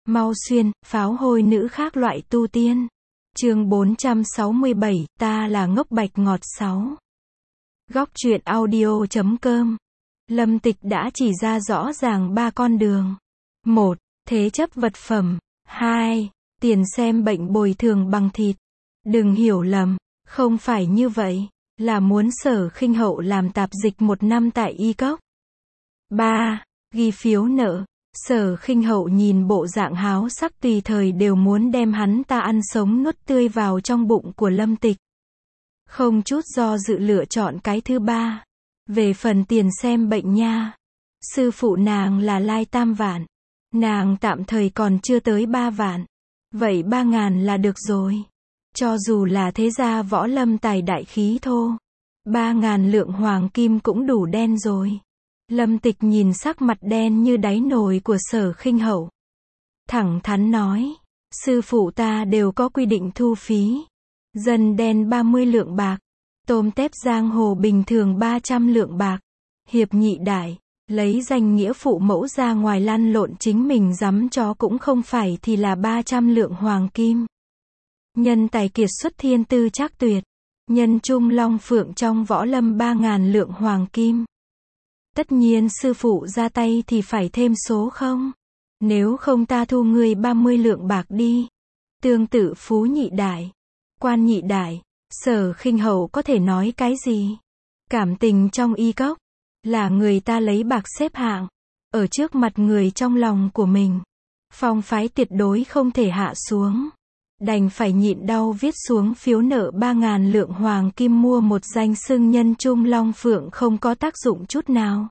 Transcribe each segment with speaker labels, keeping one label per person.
Speaker 1: Mau xuyên, pháo hôi nữ khác loại tu tiên. Chương 467, ta là ngốc bạch ngọt 6. Góc truyện audio.com. Lâm Tịch đã chỉ ra rõ ràng 3 con đường. 1. Thế chấp vật phẩm. 2. Tiền xem bệnh bồi thường bằng thịt. Đừng hiểu lầm, không phải như vậy, là muốn Sở Khinh Hậu làm tạp dịch 1 năm tại Y Cốc. 3. Ghi phiếu nợ. Sở Khinh Hậu nhìn bộ dạng háo sắc tùy thời đều muốn đem hắn ta ăn sống nuốt tươi vào trong bụng của Lâm Tịch. Không chút do dự lựa chọn cái thứ 3. Về phần tiền xem bệnh nha, sư phụ nàng là Lai Tam Vạn, nàng tạm thời còn chưa tới 3 vạn. Vậy 3.000 là được rồi. Cho dù là thế gia võ lâm tài đại khí thô, 3.000 lượng hoàng kim cũng đủ đen rồi. Lâm Tịch nhìn sắc mặt đen như đáy nồi của Sở Khinh Hậu, thẳng thắn nói, sư phụ ta đều có quy định thu phí. Dân đen 30 lượng bạc, tôm tép giang hồ bình thường 300 lượng bạc. Hiệp nhị đại, lấy danh nghĩa phụ mẫu ra ngoài lăn lộn chính mình dám chó cũng không phải thì là 300 lượng hoàng kim. Nhân tài kiệt xuất thiên tư trác tuyệt, nhân trung long phượng trong võ lâm 3.000 lượng hoàng kim. Tất nhiên sư phụ ra tay thì phải thêm số không? Nếu không ta thu người 30 lượng bạc đi. Tương tự phú nhị đại, quan nhị đại, Sở Khinh Hậu có thể nói cái gì? Cảm tình trong Y Cốc, là người ta lấy bạc xếp hạng, ở trước mặt người trong lòng của mình. Phong phái tuyệt đối không thể hạ xuống. Đành phải nhịn đau viết xuống phiếu nợ 3.000 lượng hoàng kim mua một danh xưng nhân trung long phượng không có tác dụng chút nào.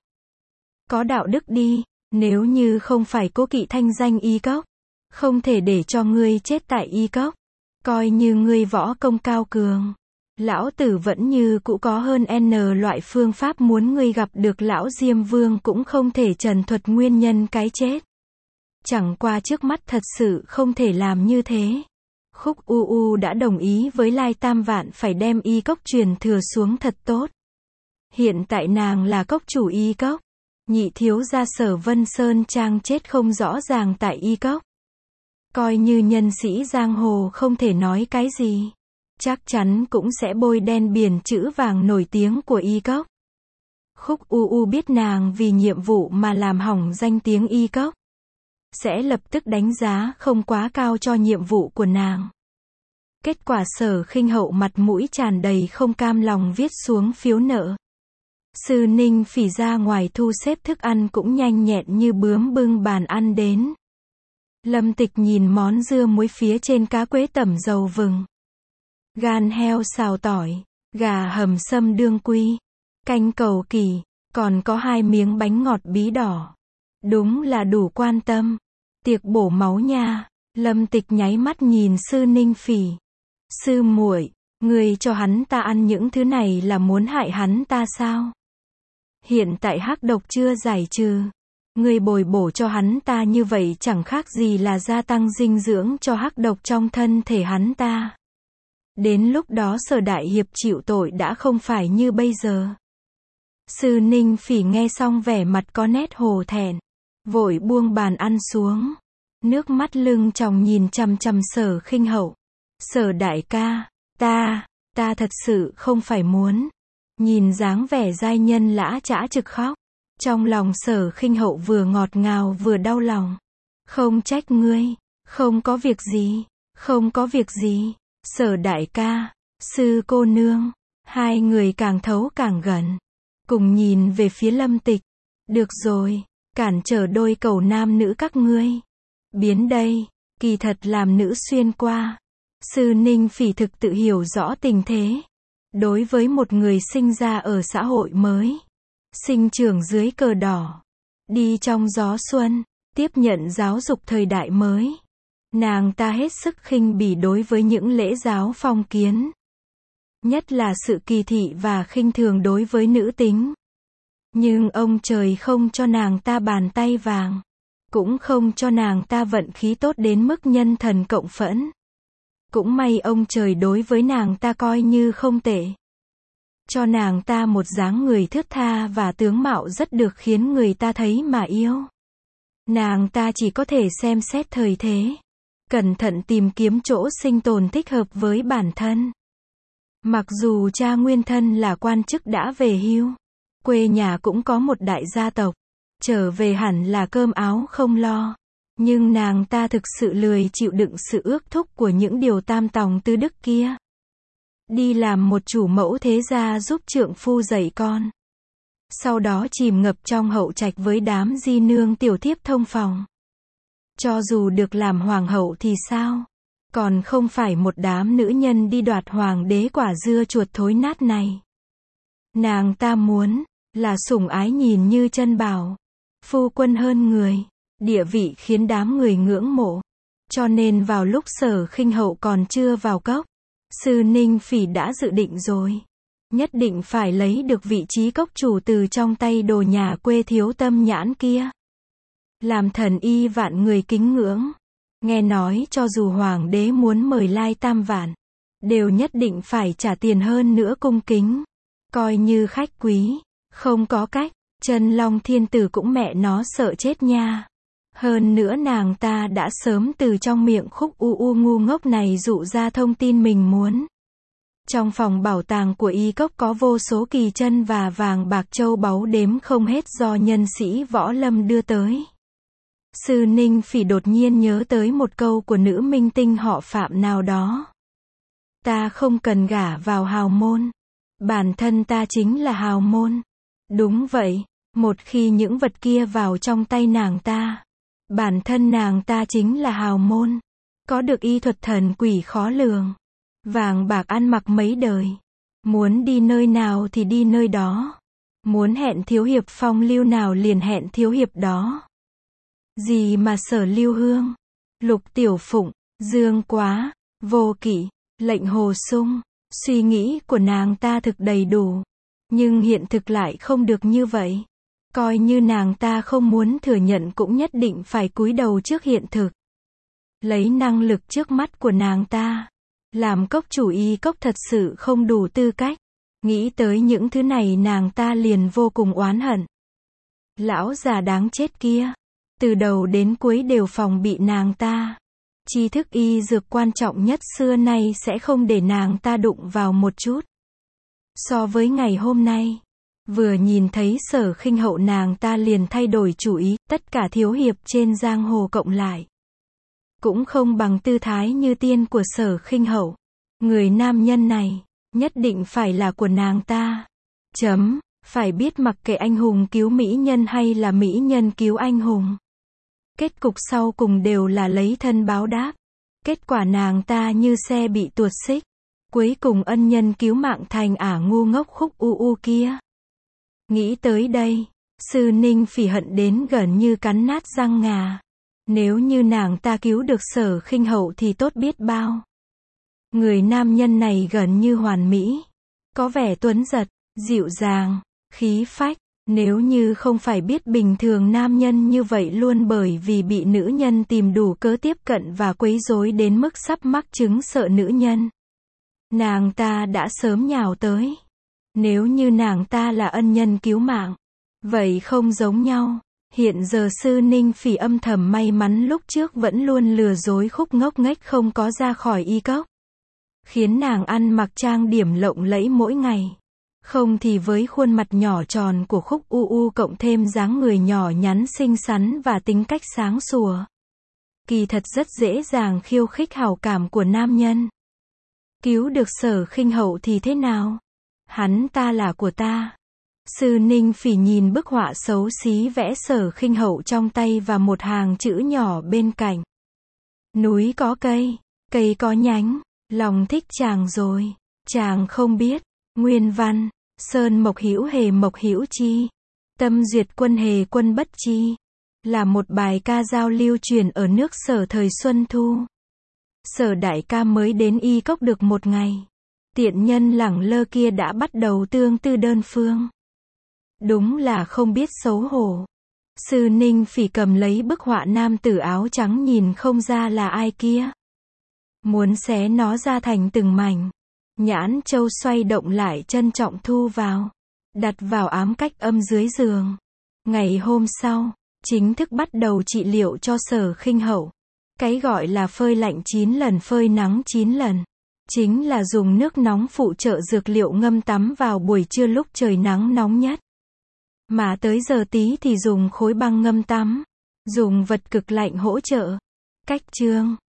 Speaker 1: Có đạo đức đi, nếu như không phải cố kỵ thanh danh Y Cốc, không thể để cho ngươi chết tại Y Cốc. Coi như ngươi võ công cao cường, lão tử vẫn như cũ có hơn N loại phương pháp muốn ngươi gặp được lão Diêm Vương cũng không thể trần thuật nguyên nhân cái chết. Chẳng qua trước mắt thật sự không thể làm như thế. Khúc U đã đồng ý với Lai Tam Vạn phải đem Y Cốc truyền thừa xuống thật tốt. Hiện tại nàng là cốc chủ Y Cốc, nhị thiếu gia Sở Vân Sơn Trang chết không rõ ràng tại Y Cốc. Coi như nhân sĩ giang hồ không thể nói cái gì, chắc chắn cũng sẽ bôi đen biển chữ vàng nổi tiếng của Y Cốc. Khúc U biết nàng vì nhiệm vụ mà làm hỏng danh tiếng Y Cốc, sẽ lập tức đánh giá không quá cao cho nhiệm vụ của nàng. Kết quả Sở Khinh Hậu mặt mũi tràn đầy không cam lòng viết xuống phiếu nợ. Sư Ninh Phỉ ra ngoài thu xếp thức ăn cũng nhanh nhẹn như bướm bưng bàn ăn đến. Lâm Tịch nhìn món dưa muối phía trên cá quế tẩm dầu vừng, gan heo xào tỏi, gà hầm sâm đương quy, canh cầu kỳ, còn có 2 miếng bánh ngọt bí đỏ. Đúng là đủ quan tâm. Tiệc bổ máu nha. Lâm Tịch nháy mắt nhìn Sư Ninh Phỉ. Sư muội, người cho hắn ta ăn những thứ này là muốn hại hắn ta sao? Hiện tại hắc độc chưa giải trừ, người bồi bổ cho hắn ta như vậy chẳng khác gì là gia tăng dinh dưỡng cho hắc độc trong thân thể hắn ta. Đến lúc đó Sở đại hiệp chịu tội đã không phải như bây giờ. Sư Ninh Phỉ nghe xong vẻ mặt có nét hổ thẹn, vội buông bàn ăn xuống, nước mắt lưng tròng nhìn chằm chằm Sở Khinh Hậu. Sở đại ca, ta thật sự không phải muốn. Nhìn dáng vẻ giai nhân lã chã trực khóc, trong lòng Sở Khinh Hậu vừa ngọt ngào vừa đau lòng. Không trách ngươi, không có việc gì, không có việc gì. Sở đại ca, sư cô nương, hai người càng thấu càng gần, cùng nhìn về phía Lâm Tịch. Được rồi, cản trở đôi cầu nam nữ các ngươi. Biến đây, kỳ thật làm nữ xuyên qua. Sư Ninh Phỉ thực tự hiểu rõ tình thế. Đối với một người sinh ra ở xã hội mới, sinh trưởng dưới cờ đỏ, đi trong gió xuân, tiếp nhận giáo dục thời đại mới, nàng ta hết sức khinh bỉ đối với những lễ giáo phong kiến, nhất là sự kỳ thị và khinh thường đối với nữ tính. Nhưng ông trời không cho nàng ta bàn tay vàng, cũng không cho nàng ta vận khí tốt đến mức nhân thần cộng phẫn. Cũng may ông trời đối với nàng ta coi như không tệ, cho nàng ta một dáng người thướt tha và tướng mạo rất được khiến người ta thấy mà yêu. Nàng ta chỉ có thể xem xét thời thế, cẩn thận tìm kiếm chỗ sinh tồn thích hợp với bản thân. Mặc dù cha nguyên thân là quan chức đã về hưu, quê nhà cũng có một đại gia tộc, trở về hẳn là cơm áo không lo, nhưng nàng ta thực sự lười chịu đựng sự ước thúc của những điều tam tòng tứ đức kia. Đi làm một chủ mẫu thế gia giúp trượng phu dạy con. Sau đó chìm ngập trong hậu trạch với đám di nương tiểu thiếp thông phòng. Cho dù được làm hoàng hậu thì sao? Còn không phải một đám nữ nhân đi đoạt hoàng đế quả dưa chuột thối nát này. Nàng ta muốn là sủng ái nhìn như chân bảo, phu quân hơn người, địa vị khiến đám người ngưỡng mộ. Cho nên vào lúc Sở Khinh Hậu còn chưa vào cốc, Sư Ninh Phỉ đã dự định rồi, nhất định phải lấy được vị trí cốc chủ từ trong tay đồ nhà quê thiếu tâm nhãn kia. Làm thần y vạn người kính ngưỡng. Nghe nói cho dù hoàng đế muốn mời lai tam vạn, đều nhất định phải trả tiền hơn nữa cung kính. Coi như khách quý, không có cách, Chân Long Thiên Tử cũng mẹ nó sợ chết nha. Hơn nữa nàng ta đã sớm từ trong miệng Khúc U ngu ngốc này dụ ra thông tin mình muốn. Trong phòng bảo tàng của Y Cốc có vô số kỳ chân và vàng bạc châu báu đếm không hết do nhân sĩ võ lâm đưa tới. Sư Ninh Phỉ đột nhiên nhớ tới một câu của nữ minh tinh họ Phạm nào đó. Ta không cần gả vào hào môn. Bản thân ta chính là hào môn. Đúng vậy, một khi những vật kia vào trong tay nàng ta, bản thân nàng ta chính là hào môn. Có được y thuật thần quỷ khó lường. Vàng bạc ăn mặc mấy đời. Muốn đi nơi nào thì đi nơi đó. Muốn hẹn thiếu hiệp phong lưu nào liền hẹn thiếu hiệp đó. Gì mà Sở Lưu Hương, Lục Tiểu Phụng, Dương Quá, Vô Kỵ, Lệnh Hồ Sung, suy nghĩ của nàng ta thực đầy đủ. Nhưng hiện thực lại không được như vậy. Coi như nàng ta không muốn thừa nhận cũng nhất định phải cúi đầu trước hiện thực. Lấy năng lực trước mắt của nàng ta, làm cốc chủ Y Cốc thật sự không đủ tư cách. Nghĩ tới những thứ này nàng ta liền vô cùng oán hận. Lão già đáng chết kia, từ đầu đến cuối đều phòng bị nàng ta. Tri thức y dược quan trọng nhất xưa nay sẽ không để nàng ta đụng vào một chút. So với ngày hôm nay, vừa nhìn thấy Sở Khinh Hậu nàng ta liền thay đổi chủ ý, tất cả thiếu hiệp trên giang hồ cộng lại cũng không bằng tư thái như tiên của Sở Khinh Hậu. Người nam nhân này, nhất định phải là của nàng ta. Phải biết mặc kệ anh hùng cứu mỹ nhân hay là mỹ nhân cứu anh hùng. Kết cục sau cùng đều là lấy thân báo đáp. Kết quả nàng ta như xe bị tuột xích. Cuối cùng ân nhân cứu mạng thành ngu ngốc Khúc U kia. Nghĩ tới đây, Sư Ninh Phỉ hận đến gần như cắn nát răng ngà. Nếu như nàng ta cứu được Sở Khinh Hậu thì tốt biết bao. Người nam nhân này gần như hoàn mỹ. Có vẻ tuấn giật, dịu dàng, khí phách. Nếu như không phải biết bình thường nam nhân như vậy luôn bởi vì bị nữ nhân tìm đủ cớ tiếp cận và quấy rối đến mức sắp mắc chứng sợ nữ nhân, nàng ta đã sớm nhào tới. Nếu như nàng ta là ân nhân cứu mạng, vậy không giống nhau. Hiện giờ Sư Ninh Phỉ âm thầm may mắn lúc trước vẫn luôn lừa dối Khúc ngốc nghếch không có ra khỏi Y Cốc, khiến nàng ăn mặc trang điểm lộng lẫy mỗi ngày. Không thì với khuôn mặt nhỏ tròn của Khúc U cộng thêm dáng người nhỏ nhắn xinh xắn và tính cách sáng sủa, kỳ thật rất dễ dàng khiêu khích hảo cảm của nam nhân. Cứu được Sở Khinh Hậu thì thế nào? Hắn ta là của ta. Sư Ninh Phỉ nhìn bức họa xấu xí vẽ Sở Khinh Hậu trong tay và một hàng chữ nhỏ bên cạnh. Núi có cây, cây có nhánh, lòng thích chàng rồi, chàng không biết. Nguyên văn, Sơn Mộc Hữu Hề Mộc Hữu Chi, Tâm Duyệt Quân Hề Quân Bất Chi, là một bài ca dao lưu truyền ở nước Sở thời Xuân Thu. Sở đại ca mới đến Y Cốc được một ngày. Tiện nhân lẳng lơ kia đã bắt đầu tương tư đơn phương. Đúng là không biết xấu hổ. Sư Ninh Phỉ cầm lấy bức họa nam tử áo trắng nhìn không ra là ai kia. Muốn xé nó ra thành từng mảnh. Nhãn châu xoay động lại trân trọng thu vào. Đặt vào ám cách âm dưới giường. Ngày hôm sau, chính thức bắt đầu trị liệu cho Sở Khinh Hậu. Cái gọi là phơi lạnh 9 lần phơi nắng 9 lần. Chính là dùng nước nóng phụ trợ dược liệu ngâm tắm vào buổi trưa lúc trời nắng nóng nhất. Mà tới giờ tí thì dùng khối băng ngâm tắm. Dùng vật cực lạnh hỗ trợ. Cách chương